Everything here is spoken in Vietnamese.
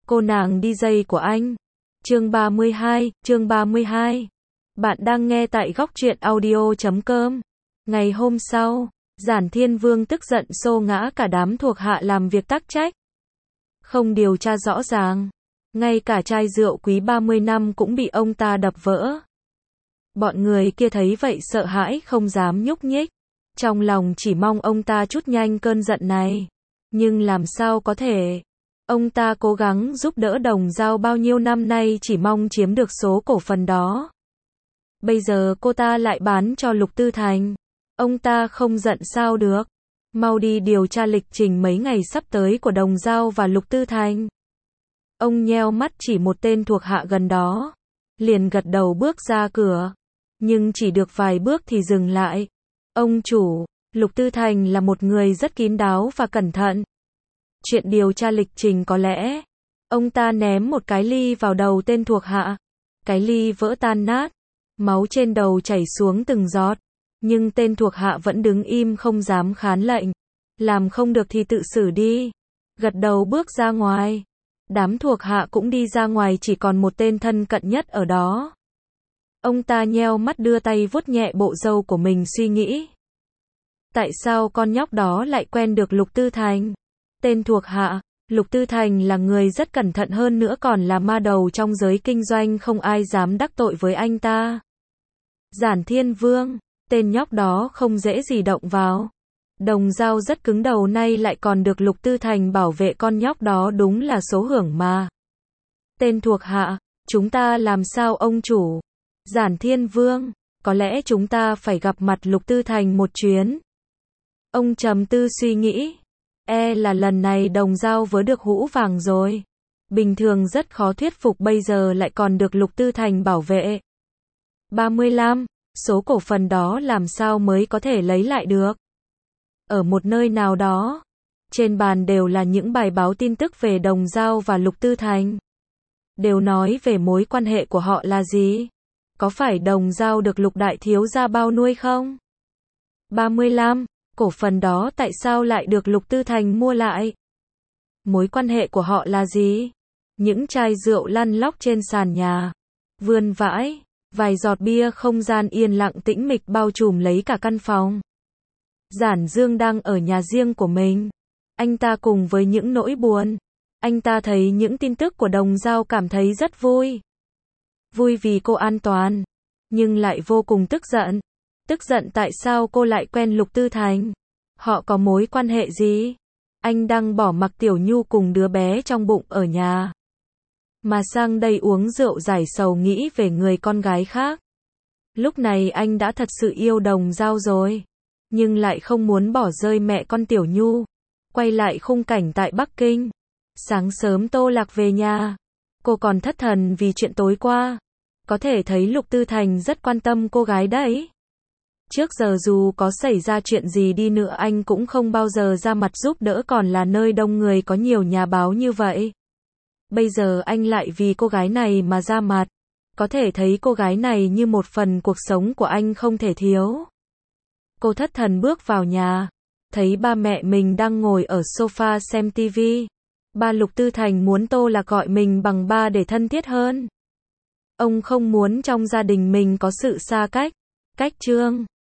Cô nàng DJ của anh. Chương 32. Bạn đang nghe tại góc truyện audio.com. Ngày hôm sau, Giản Thiên Vương tức giận xô ngã cả đám thuộc hạ làm việc tắc trách. Không điều tra rõ ràng. Ngay cả chai rượu quý 30 năm cũng bị ông ta đập vỡ. Bọn người kia thấy vậy sợ hãi không dám nhúc nhích. Trong lòng chỉ mong ông ta trút nhanh cơn giận này. Nhưng làm sao có thể? Ông ta cố gắng giúp đỡ Đồng Dao bao nhiêu năm nay chỉ mong chiếm được số cổ phần đó. Bây giờ cô ta lại bán cho Lục Tư Thành. Ông ta không giận sao được. Mau đi điều tra lịch trình mấy ngày sắp tới của Đồng Dao và Lục Tư Thành. Ông nheo mắt chỉ một tên thuộc hạ gần đó. Liền gật đầu bước ra cửa. Nhưng chỉ được vài bước thì dừng lại. Ông chủ, Lục Tư Thành là một người rất kín đáo và cẩn thận. Chuyện điều tra lịch trình có lẽ. Ông ta ném một cái ly vào đầu tên thuộc hạ. Cái ly vỡ tan nát. Máu trên đầu chảy xuống từng giọt. Nhưng tên thuộc hạ vẫn đứng im không dám kháng lệnh. Làm không được thì tự xử đi. Gật đầu bước ra ngoài. Đám thuộc hạ cũng đi ra ngoài, chỉ còn một tên thân cận nhất ở đó. Ông ta nheo mắt đưa tay vuốt nhẹ bộ râu của mình suy nghĩ. Tại sao con nhóc đó lại quen được Lục Tư Thành? Tên thuộc hạ, Lục Tư Thành là người rất cẩn thận, hơn nữa còn là ma đầu trong giới kinh doanh, không ai dám đắc tội với anh ta. Giản Thiên Vương, tên nhóc đó không dễ gì động vào. Đồng Dao rất cứng đầu, nay lại còn được Lục Tư Thành bảo vệ, con nhóc đó đúng là số hưởng mà. Tên thuộc hạ, chúng ta làm sao ông chủ? Giản Thiên Vương, có lẽ chúng ta phải gặp mặt Lục Tư Thành một chuyến. Ông trầm tư suy nghĩ. Là lần này Đồng Dao vớ được hũ vàng rồi. Bình thường rất khó thuyết phục, bây giờ lại còn được Lục Tư Thành bảo vệ. 35. Số cổ phần đó làm sao mới có thể lấy lại được? Ở một nơi nào đó, trên bàn đều là những bài báo tin tức về Đồng Dao và Lục Tư Thành. Đều nói về mối quan hệ của họ là gì? Có phải Đồng Dao được Lục đại thiếu gia bao nuôi không? 35. Cổ phần đó tại sao lại được Lục Tư Thành mua lại? Mối quan hệ của họ là gì? Những chai rượu lăn lóc trên sàn nhà. Vườn vãi. Vài giọt bia, không gian yên lặng tĩnh mịch bao trùm lấy cả căn phòng. Giản Dương đang ở nhà riêng của mình. Anh ta cùng với những nỗi buồn. Anh ta thấy những tin tức của Đồng Dao cảm thấy rất vui. Vui vì cô an toàn. Nhưng lại vô cùng tức giận. Tức giận tại sao cô lại quen Lục Tư Thành? Họ có mối quan hệ gì? Anh đang bỏ mặc Tiểu Nhu cùng đứa bé trong bụng ở nhà. Mà sang đây uống rượu giải sầu, nghĩ về người con gái khác. Lúc này anh đã thật sự yêu Đồng Dao rồi. Nhưng lại không muốn bỏ rơi mẹ con Tiểu Nhu. Quay lại khung cảnh tại Bắc Kinh. Sáng sớm Tô Lạc về nhà. Cô còn thất thần vì chuyện tối qua. Có thể thấy Lục Tư Thành rất quan tâm cô gái đấy. Trước giờ dù có xảy ra chuyện gì đi nữa anh cũng không bao giờ ra mặt giúp đỡ, còn là nơi đông người có nhiều nhà báo như vậy. Bây giờ anh lại vì cô gái này mà ra mặt. Có thể thấy cô gái này như một phần cuộc sống của anh không thể thiếu. Cô thất thần bước vào nhà. Thấy ba mẹ mình đang ngồi ở sofa xem tivi. Ba Lục Tư Thành muốn Tô Lạc gọi mình bằng ba để thân thiết hơn. Ông không muốn trong gia đình mình có sự xa cách. Cách Trương